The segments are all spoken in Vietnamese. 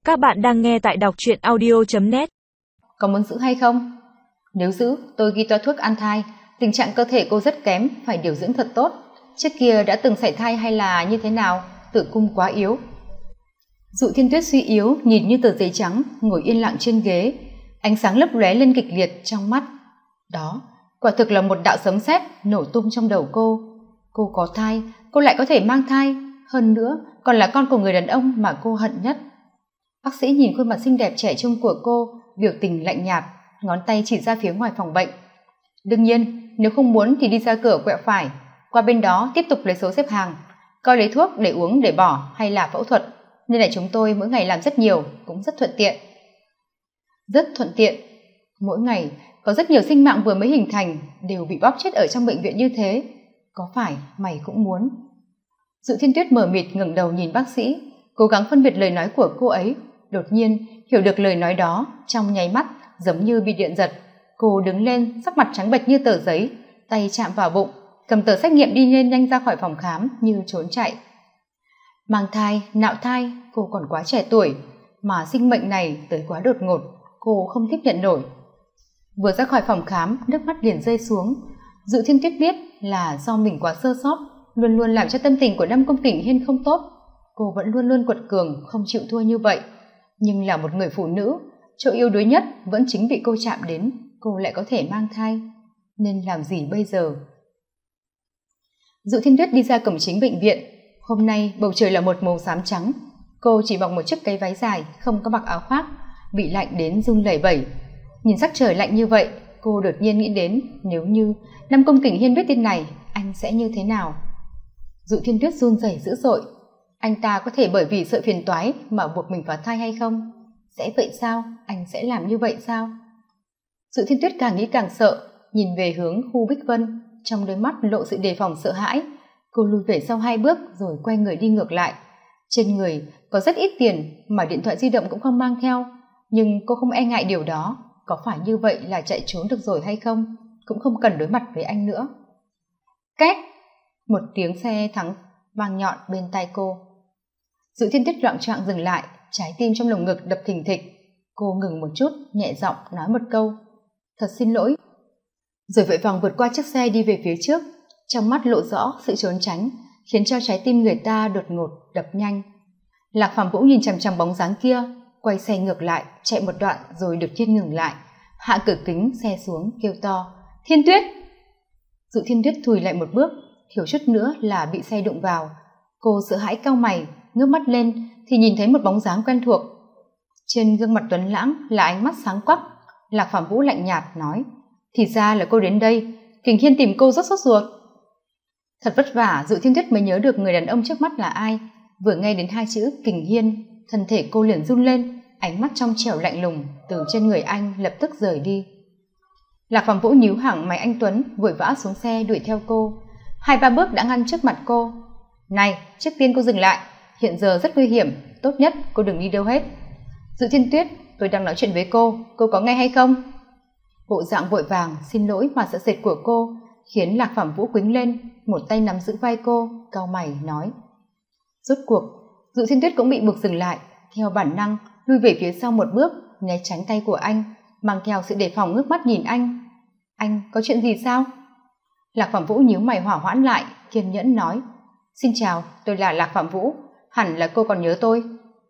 Các bạn đang nghe tại đọc truyện audio.net. Có muốn giữ hay không? Nếu giữ, tôi ghi toa thuốc an thai. Tình trạng cơ thể cô rất kém, phải điều dưỡng thật tốt. Trước kia đã từng sảy thai hay là như thế nào? Tử cung quá yếu. Dụ Thiên Tuyết suy yếu, nhìn như tờ giấy trắng, ngồi yên lặng trên ghế. Ánh sáng lấp lóe lên kịch liệt trong mắt. Đó, quả thực là một đạo sấm sét nổ tung trong đầu cô. Cô có thai, cô lại có thể mang thai. Hơn nữa, còn là con của người đàn ông mà cô hận nhất. Bác sĩ nhìn khuôn mặt xinh đẹp trẻ trung của cô, biểu tình lạnh nhạt, ngón tay chỉ ra phía ngoài phòng bệnh. Đương nhiên, nếu không muốn thì đi ra cửa quẹo phải, qua bên đó tiếp tục lấy số xếp hàng, coi lấy thuốc để uống để bỏ hay là phẫu thuật. Nên là chúng tôi mỗi ngày làm rất nhiều, cũng rất thuận tiện. Rất thuận tiện. Mỗi ngày có rất nhiều sinh mạng vừa mới hình thành đều bị bóp chết ở trong bệnh viện như thế. Có phải mày cũng muốn? Dụ Thiên Tuyết mờ mịt ngẩng đầu nhìn bác sĩ, cố gắng phân biệt lời nói của cô ấy. Đột nhiên hiểu được lời nói đó, trong nháy mắt giống như bị điện giật. Cô đứng lên, sắc mặt trắng bệch như tờ giấy, tay chạm vào bụng, cầm tờ xét nghiệm đi lên nhanh ra khỏi phòng khám như trốn chạy. Mang thai, nạo thai, cô còn quá trẻ tuổi, mà sinh mệnh này tới quá đột ngột, cô không tiếp nhận nổi. Vừa ra khỏi phòng khám, nước mắt liền rơi xuống. Dụ Thiên Tuyết biết là do mình quá sơ sót, luôn luôn làm cho tâm tình của Nam Cung Kình Hiên không tốt. Cô vẫn luôn luôn quật cường, không chịu thua như vậy. Nhưng là một người phụ nữ, chỗ yếu đuối nhất vẫn chính bị cô chạm đến, cô lại có thể mang thai. Nên làm gì bây giờ? Dụ Thiên Tuyết đi ra cổng chính bệnh viện. Hôm nay bầu trời là một màu xám trắng. Cô chỉ mặc một chiếc váy váy dài, không có mặc áo khoác, bị lạnh đến run lẩy bẩy. Nhìn sắc trời lạnh như vậy, cô đột nhiên nghĩ đến nếu như Nam Cung Kình Hiên biết tin này, anh sẽ như thế nào? Dụ Thiên Tuyết run rẩy dữ dội. Anh ta có thể bởi vì sợ phiền toái mà buộc mình phá thai hay không? Sẽ vậy sao? Anh sẽ làm như vậy sao? Dụ Thiên Tuyết càng nghĩ càng sợ, nhìn về hướng khu Bích Vân, trong đôi mắt lộ sự đề phòng sợ hãi. Cô lùi về sau 2 bước rồi quay người đi ngược lại. Trên người có rất ít tiền mà điện thoại di động cũng không mang theo, nhưng cô không e ngại điều đó. Có phải như vậy là chạy trốn được rồi hay không? Cũng không cần đối mặt với anh nữa. Két! Một tiếng xe thắng vang nhọn bên tai cô. Dụ Thiên Tuyết loạng choạng dừng lại, trái tim trong lồng ngực đập thình thịch. Cô ngừng một chút, nhẹ giọng nói một câu: "Thật xin lỗi." Rồi vội vàng vượt qua chiếc xe đi về phía trước, trong mắt lộ rõ sự trốn tránh, khiến cho trái tim người ta đột ngột đập nhanh. Lạc Phàm Vũ nhìn chằm chằm bóng dáng kia, quay xe ngược lại, chạy một đoạn rồi đột nhiên ngừng lại, hạ cửa kính xe xuống kêu to: "Thiên Tuyết!" Dụ Thiên Tuyết thùi lại một bước, thiếu chút nữa là bị xe đụng vào. Cô sợ hãi cau mày, ngước mắt lên thì nhìn thấy một bóng dáng quen thuộc. Trên gương mặt tuấn lãng là ánh mắt sáng quắc. Lạc Phàm Vũ lạnh nhạt nói: "Thì ra là cô đến đây, Kình Hiên tìm cô rất sốt ruột." Thật vất vả Dụ Thiên Tuyết mới nhớ được người đàn ông trước mắt là ai. Vừa nghe đến 2 chữ Kình Hiên, thân thể cô liền run lên, ánh mắt trong trẻo lạnh lùng từ trên người anh lập tức rời đi. Lạc Phàm Vũ nhíu hẳn mày anh tuấn, vội vã xuống xe đuổi theo cô. 2-3 bước đã ngăn trước mặt cô. "Này, trước tiên cô dừng lại, hiện giờ rất nguy hiểm, tốt nhất cô đừng đi đâu hết." "Dụ Thiên Tuyết, tôi đang nói chuyện với cô có nghe hay không?" Bộ dạng vội vàng xin lỗi mà sợ sệt của cô khiến Lạc Phàm Vũ quĩnh lên, một tay nắm giữ vai cô, cau mày nói. Rốt cuộc Dụ Thiên Tuyết cũng bị buộc dừng lại, theo bản năng lui về phía sau một bước, né tránh tay của anh, mang theo sự đề phòng ngước mắt nhìn anh. "Anh có chuyện gì sao?" Lạc Phàm Vũ nhíu mày hỏa hoãn lại, kiên nhẫn nói: "Xin chào, tôi là Lạc Phàm Vũ, hẳn là cô còn nhớ tôi."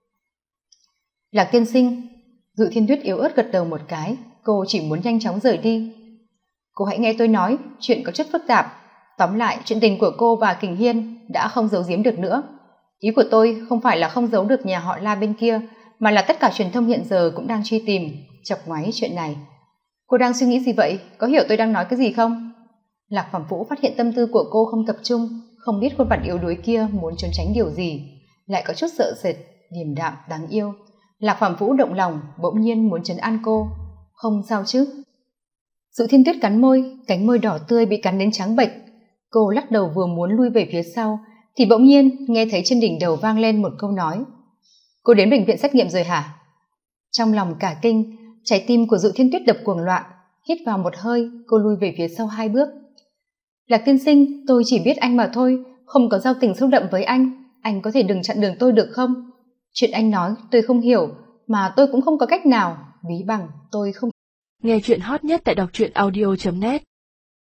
"Lạc tiên sinh." Dụ Thiên Tuyết yếu ớt gật đầu một cái, cô chỉ muốn nhanh chóng rời đi. "Cô hãy nghe tôi nói, chuyện có chút phức tạp. Tóm lại, chuyện tình của cô và Kình Hiên đã không giấu giếm được nữa. Ý của tôi không phải là không giấu được nhà họ La bên kia, mà là tất cả truyền thông hiện giờ cũng đang truy tìm, chọc ngoáy chuyện này." "Cô đang suy nghĩ gì vậy? Có hiểu tôi đang nói cái gì không?" Lạc Phàm Vũ phát hiện tâm tư của cô không tập trung, không biết khuôn mặt yếu đuối kia muốn trốn tránh điều gì, lại có chút sợ sệt, điềm đạm đáng yêu. Lạc Phàm Vũ động lòng, bỗng nhiên muốn trấn an cô. "Không sao chứ?" Dụ Thiên Tuyết cắn môi, cánh môi đỏ tươi bị cắn đến trắng bệch. Cô lắc đầu vừa muốn lui về phía sau thì bỗng nhiên nghe thấy trên đỉnh đầu vang lên một câu nói: "Cô đến bệnh viện xét nghiệm rồi hả?" Trong lòng cả kinh, trái tim của Dụ Thiên Tuyết đập cuồng loạn, hít vào một hơi, cô lui về phía sau 2 bước. "Lạc tiên sinh, tôi chỉ biết anh mà thôi, không có giao tình sâu đậm với anh có thể đừng chặn đường tôi được không? Chuyện anh nói tôi không hiểu, mà tôi cũng không có cách nào, ví bằng tôi không. Nghe chuyện hot nhất tại đọc truyện audio.net